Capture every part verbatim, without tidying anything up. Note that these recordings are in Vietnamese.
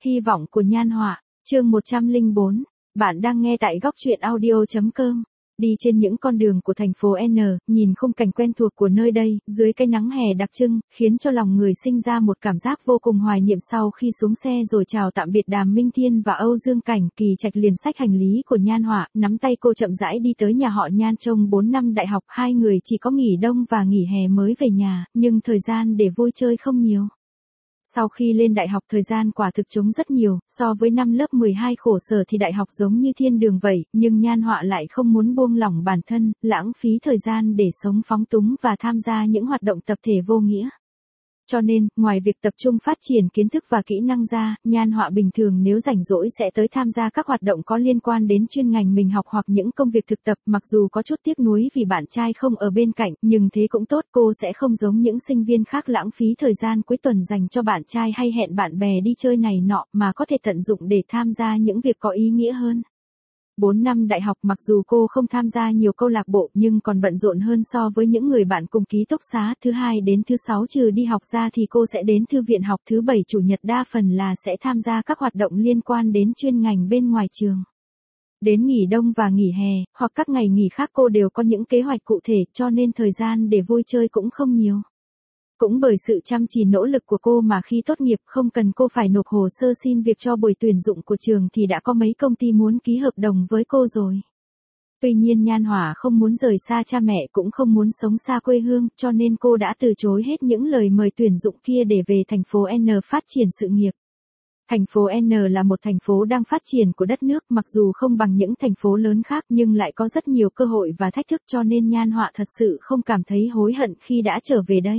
Hy vọng của Nhan Họa, chương một trăm lẻ bốn. Bạn đang nghe tại góc truyện audio chấm com. Đi trên những con đường của thành phố N, nhìn khung cảnh quen thuộc của nơi đây, dưới cái nắng hè đặc trưng, khiến cho lòng người sinh ra một cảm giác vô cùng hoài niệm. Sau khi xuống xe rồi chào tạm biệt Đàm Minh Thiên và Âu Dương Cảnh, Kỳ Trạch liền xách hành lý của Nhan Họa, nắm tay cô chậm rãi đi tới nhà họ Nhan. Trong bốn năm đại học, hai người chỉ có nghỉ đông và nghỉ hè mới về nhà, nhưng thời gian để vui chơi không nhiều. Sau khi lên đại học thời gian quả thực trống rất nhiều, so với năm lớp mười hai khổ sở thì đại học giống như thiên đường vậy, nhưng Nhan Họa lại không muốn buông lỏng bản thân, lãng phí thời gian để sống phóng túng và tham gia những hoạt động tập thể vô nghĩa. Cho nên, ngoài việc tập trung phát triển kiến thức và kỹ năng ra, Nhan Họa bình thường nếu rảnh rỗi sẽ tới tham gia các hoạt động có liên quan đến chuyên ngành mình học hoặc những công việc thực tập. Mặc dù có chút tiếc nuối vì bạn trai không ở bên cạnh, nhưng thế cũng tốt, cô sẽ không giống những sinh viên khác lãng phí thời gian cuối tuần dành cho bạn trai hay hẹn bạn bè đi chơi này nọ, mà có thể tận dụng để tham gia những việc có ý nghĩa hơn. bốn năm đại học mặc dù cô không tham gia nhiều câu lạc bộ nhưng còn bận rộn hơn so với những người bạn cùng ký túc xá. Thứ hai đến thứ sáu trừ đi học ra thì cô sẽ đến thư viện học, thứ bảy chủ nhật đa phần là sẽ tham gia các hoạt động liên quan đến chuyên ngành bên ngoài trường. Đến nghỉ đông và nghỉ hè, hoặc các ngày nghỉ khác cô đều có những kế hoạch cụ thể, cho nên thời gian để vui chơi cũng không nhiều. Cũng bởi sự chăm chỉ nỗ lực của cô mà khi tốt nghiệp không cần cô phải nộp hồ sơ xin việc cho buổi tuyển dụng của trường thì đã có mấy công ty muốn ký hợp đồng với cô rồi. Tuy nhiên Nhan Họa không muốn rời xa cha mẹ cũng không muốn sống xa quê hương, cho nên cô đã từ chối hết những lời mời tuyển dụng kia để về thành phố N phát triển sự nghiệp. Thành phố N là một thành phố đang phát triển của đất nước, mặc dù không bằng những thành phố lớn khác nhưng lại có rất nhiều cơ hội và thách thức, cho nên Nhan Họa thật sự không cảm thấy hối hận khi đã trở về đây.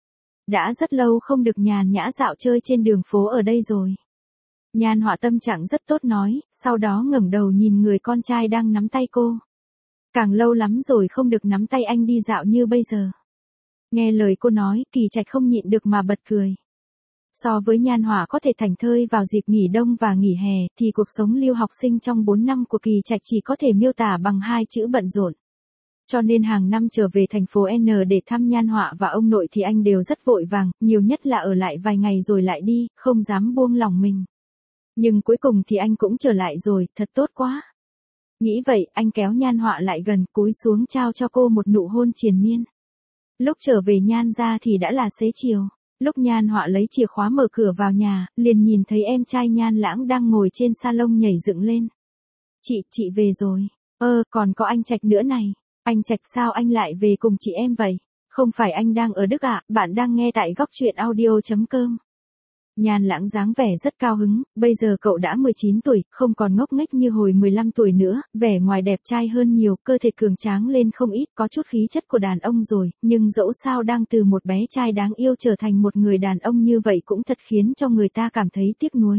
Đã rất lâu không được nhàn nhã dạo chơi trên đường phố ở đây rồi. Nhan Họa tâm trạng rất tốt nói, sau đó ngẩng đầu nhìn người con trai đang nắm tay cô. Càng lâu lắm rồi không được nắm tay anh đi dạo như bây giờ. Nghe lời cô nói, Kỳ Trạch không nhịn được mà bật cười. So với Nhan Họa có thể thảnh thơi vào dịp nghỉ đông và nghỉ hè, thì cuộc sống lưu học sinh trong bốn năm của Kỳ Trạch chỉ có thể miêu tả bằng hai chữ bận rộn. Cho nên hàng năm trở về thành phố N để thăm Nhan Họa và ông nội thì anh đều rất vội vàng, nhiều nhất là ở lại vài ngày rồi lại đi, không dám buông lỏng mình. Nhưng cuối cùng thì anh cũng trở lại rồi, thật tốt quá. Nghĩ vậy, anh kéo Nhan Họa lại gần, cúi xuống trao cho cô một nụ hôn triền miên. Lúc trở về Nhan ra thì đã là xế chiều. Lúc Nhan Họa lấy chìa khóa mở cửa vào nhà, liền nhìn thấy em trai Nhan Lãng đang ngồi trên salon nhảy dựng lên. Chị, chị về rồi. Ơ, còn có anh Trạch nữa này. Anh Trạch sao anh lại về cùng chị em vậy? Không phải anh đang ở Đức ạ, bạn đang nghe tại góc truyện audio chấm com. Nhan Lãng dáng vẻ rất cao hứng, bây giờ cậu đã mười chín tuổi, không còn ngốc nghếch như hồi mười lăm tuổi nữa, vẻ ngoài đẹp trai hơn nhiều, cơ thể cường tráng lên không ít, có chút khí chất của đàn ông rồi, nhưng dẫu sao đang từ một bé trai đáng yêu trở thành một người đàn ông như vậy cũng thật khiến cho người ta cảm thấy tiếc nuối.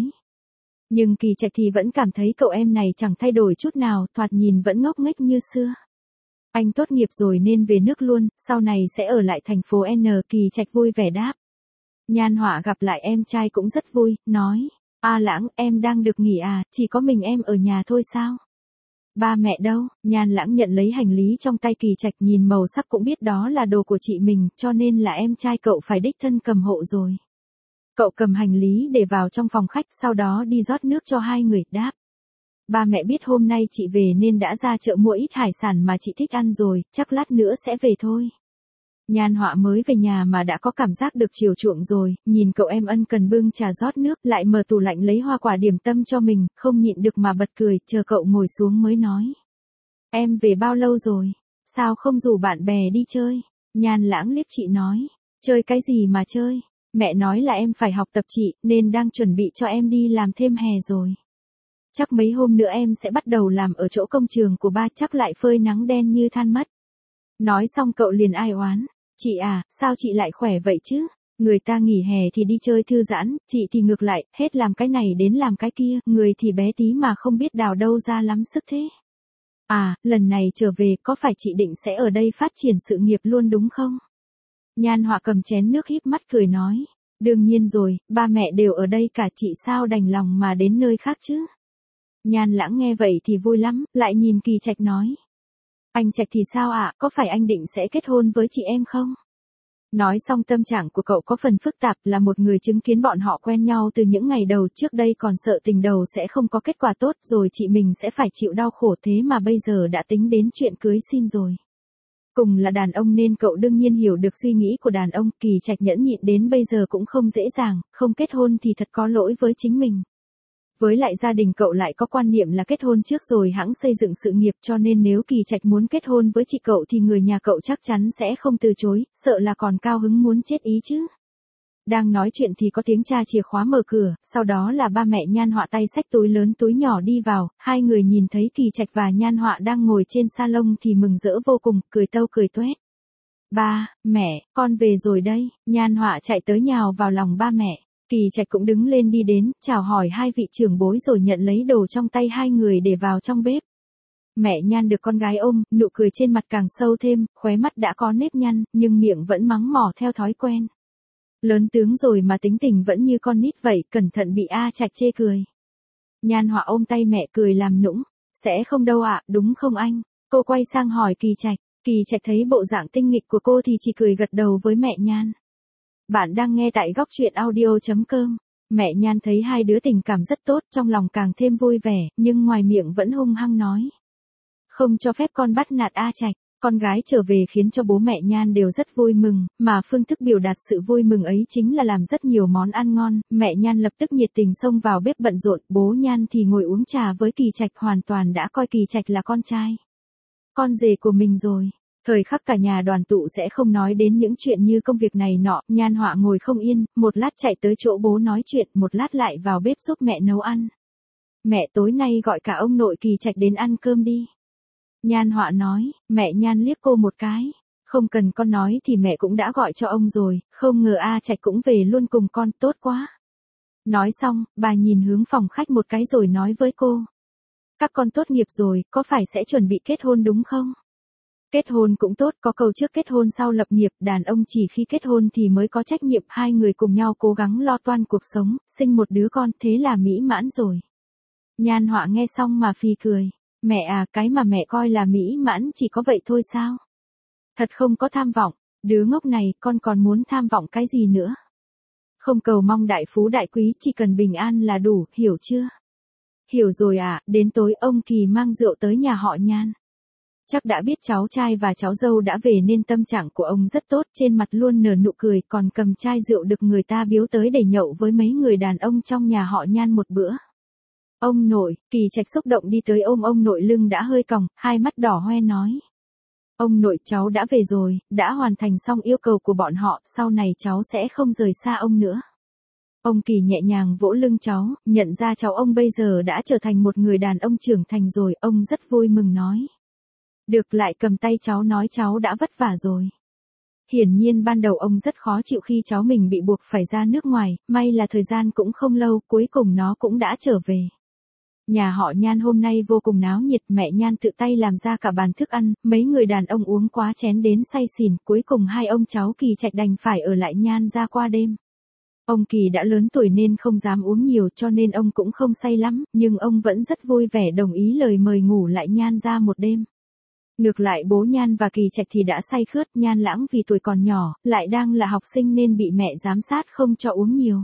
Nhưng Kỳ Trạch thì vẫn cảm thấy cậu em này chẳng thay đổi chút nào, thoạt nhìn vẫn ngốc nghếch như xưa. Anh tốt nghiệp rồi nên về nước luôn, sau này sẽ ở lại thành phố N, Kỳ Trạch vui vẻ đáp. Nhan Họa gặp lại em trai cũng rất vui, nói, A Lãng, em đang được nghỉ à, chỉ có mình em ở nhà thôi sao? Ba mẹ đâu? Nhan Lãng nhận lấy hành lý trong tay Kỳ Trạch, nhìn màu sắc cũng biết đó là đồ của chị mình, cho nên là em trai cậu phải đích thân cầm hộ rồi. Cậu cầm hành lý để vào trong phòng khách, sau đó đi rót nước cho hai người, đáp. Ba mẹ biết hôm nay chị về nên đã ra chợ mua ít hải sản mà chị thích ăn rồi, chắc lát nữa sẽ về thôi. Nhan Họa mới về nhà mà đã có cảm giác được chiều chuộng rồi, nhìn cậu em ân cần bưng trà rót nước, lại mở tủ lạnh lấy hoa quả điểm tâm cho mình, không nhịn được mà bật cười, chờ cậu ngồi xuống mới nói. Em về bao lâu rồi? Sao không rủ bạn bè đi chơi? Nhan Lãng liếc chị nói. Chơi cái gì mà chơi? Mẹ nói là em phải học tập chị, nên đang chuẩn bị cho em đi làm thêm hè rồi. Chắc mấy hôm nữa em sẽ bắt đầu làm ở chỗ công trường của ba, chắc lại phơi nắng đen như than mất. Nói xong cậu liền ai oán. Chị à, sao chị lại khỏe vậy chứ? Người ta nghỉ hè thì đi chơi thư giãn, chị thì ngược lại, hết làm cái này đến làm cái kia, người thì bé tí mà không biết đào đâu ra lắm sức thế. À, lần này trở về có phải chị định sẽ ở đây phát triển sự nghiệp luôn đúng không? Nhan Họa cầm chén nước híp mắt cười nói. Đương nhiên rồi, ba mẹ đều ở đây cả, chị sao đành lòng mà đến nơi khác chứ? Nhan Lãng nghe vậy thì vui lắm, lại nhìn Kỳ Trạch nói. Anh Trạch thì sao ạ, à? Có phải anh định sẽ kết hôn với chị em không? Nói xong tâm trạng của cậu có phần phức tạp, là một người chứng kiến bọn họ quen nhau từ những ngày đầu, trước đây còn sợ tình đầu sẽ không có kết quả tốt, rồi chị mình sẽ phải chịu đau khổ, thế mà bây giờ đã tính đến chuyện cưới xin rồi. Cùng là đàn ông nên cậu đương nhiên hiểu được suy nghĩ của đàn ông, Kỳ Trạch nhẫn nhịn đến bây giờ cũng không dễ dàng, không kết hôn thì thật có lỗi với chính mình. Với lại gia đình cậu lại có quan niệm là kết hôn trước rồi hẵng xây dựng sự nghiệp, cho nên nếu Kỳ Trạch muốn kết hôn với chị cậu thì người nhà cậu chắc chắn sẽ không từ chối, sợ là còn cao hứng muốn chết ý chứ. Đang nói chuyện thì có tiếng cha chìa khóa mở cửa, sau đó là ba mẹ Nhan Họa tay xách túi lớn túi nhỏ đi vào, hai người nhìn thấy Kỳ Trạch và Nhan Họa đang ngồi trên salon thì mừng rỡ vô cùng, cười tâu cười toét. Ba, mẹ, con về rồi đây. Nhan Họa chạy tới nhào vào lòng ba mẹ. Kỳ Trạch cũng đứng lên đi đến, chào hỏi hai vị trưởng bối rồi nhận lấy đồ trong tay hai người để vào trong bếp. Mẹ Nhan được con gái ôm, nụ cười trên mặt càng sâu thêm, khóe mắt đã có nếp nhăn, nhưng miệng vẫn mắng mỏ theo thói quen. Lớn tướng rồi mà tính tình vẫn như con nít vậy, cẩn thận bị A Trạch chê cười. Nhan Họa ôm tay mẹ cười làm nũng, sẽ không đâu ạ, đúng không anh? Cô quay sang hỏi Kỳ Trạch, Kỳ Trạch thấy bộ dạng tinh nghịch của cô thì chỉ cười gật đầu với mẹ Nhan. Bạn đang nghe tại góc truyện audio chấm com. Mẹ Nhan thấy hai đứa tình cảm rất tốt, trong lòng càng thêm vui vẻ, nhưng ngoài miệng vẫn hung hăng nói. Không cho phép con bắt nạt A Trạch. Con gái trở về khiến cho bố mẹ Nhan đều rất vui mừng, mà phương thức biểu đạt sự vui mừng ấy chính là làm rất nhiều món ăn ngon. Mẹ Nhan lập tức nhiệt tình xông vào bếp bận rộn, bố Nhan thì ngồi uống trà với Kỳ Trạch, hoàn toàn đã coi Kỳ Trạch là con trai, con rể của mình rồi. Thời khắc cả nhà đoàn tụ sẽ không nói đến những chuyện như công việc này nọ, Nhan Họa ngồi không yên, một lát chạy tới chỗ bố nói chuyện, một lát lại vào bếp giúp mẹ nấu ăn. Mẹ tối nay gọi cả ông nội Kỳ Trạch đến ăn cơm đi. Nhan Họa nói, mẹ Nhan liếc cô một cái. Không cần con nói thì mẹ cũng đã gọi cho ông rồi, không ngờ A Trạch cũng về luôn cùng con, tốt quá. Nói xong, bà nhìn hướng phòng khách một cái rồi nói với cô. Các con tốt nghiệp rồi, có phải sẽ chuẩn bị kết hôn đúng không? Kết hôn cũng tốt, có câu trước kết hôn sau lập nghiệp, đàn ông chỉ khi kết hôn thì mới có trách nhiệm, hai người cùng nhau cố gắng lo toan cuộc sống, sinh một đứa con, thế là mỹ mãn rồi. Nhan Họa nghe xong mà phì cười. Mẹ à, cái mà mẹ coi là mỹ mãn chỉ có vậy thôi sao? Thật không có tham vọng, đứa ngốc này, con còn muốn tham vọng cái gì nữa? Không cầu mong đại phú đại quý, chỉ cần bình an là đủ, hiểu chưa? Hiểu rồi à, đến tối ông Kỳ mang rượu tới nhà họ Nhan. Chắc đã biết cháu trai và cháu dâu đã về nên tâm trạng của ông rất tốt, trên mặt luôn nở nụ cười, còn cầm chai rượu được người ta biếu tới để nhậu với mấy người đàn ông trong nhà họ Nhan một bữa. Ông nội, Kỳ Trạch xúc động đi tới ôm ông nội, lưng đã hơi còng, hai mắt đỏ hoe nói. Ông nội, cháu đã về rồi, đã hoàn thành xong yêu cầu của bọn họ, sau này cháu sẽ không rời xa ông nữa. Ông Kỳ nhẹ nhàng vỗ lưng cháu, nhận ra cháu ông bây giờ đã trở thành một người đàn ông trưởng thành rồi, ông rất vui mừng nói. Được, lại cầm tay cháu nói cháu đã vất vả rồi. Hiển nhiên ban đầu ông rất khó chịu khi cháu mình bị buộc phải ra nước ngoài, may là thời gian cũng không lâu, cuối cùng nó cũng đã trở về. Nhà họ Nhan hôm nay vô cùng náo nhiệt, mẹ Nhan tự tay làm ra cả bàn thức ăn, mấy người đàn ông uống quá chén đến say xỉn, cuối cùng hai ông cháu Kỳ Trạch đành phải ở lại Nhan ra qua đêm. Ông Kỳ đã lớn tuổi nên không dám uống nhiều cho nên ông cũng không say lắm, nhưng ông vẫn rất vui vẻ đồng ý lời mời ngủ lại Nhan ra một đêm. Ngược lại bố Nhan và Kỳ Trạch thì đã say khướt, Nhan Lãng vì tuổi còn nhỏ, lại đang là học sinh nên bị mẹ giám sát không cho uống nhiều.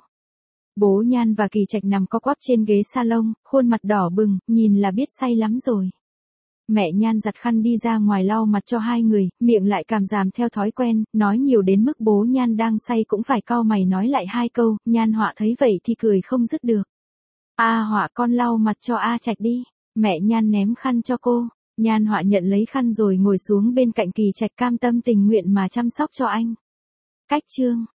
Bố Nhan và Kỳ Trạch nằm co quắp trên ghế salon, khuôn mặt đỏ bừng, nhìn là biết say lắm rồi. Mẹ Nhan giặt khăn đi ra ngoài lau mặt cho hai người, miệng lại càm ràm theo thói quen, nói nhiều đến mức bố Nhan đang say cũng phải cau mày nói lại hai câu, Nhan Họa thấy vậy thì cười không dứt được. A Họa, con lau mặt cho A Trạch đi. Mẹ Nhan ném khăn cho cô. Nhan Họa nhận lấy khăn rồi ngồi xuống bên cạnh Kỳ Trạch, cam tâm tình nguyện mà chăm sóc cho anh. Cách chương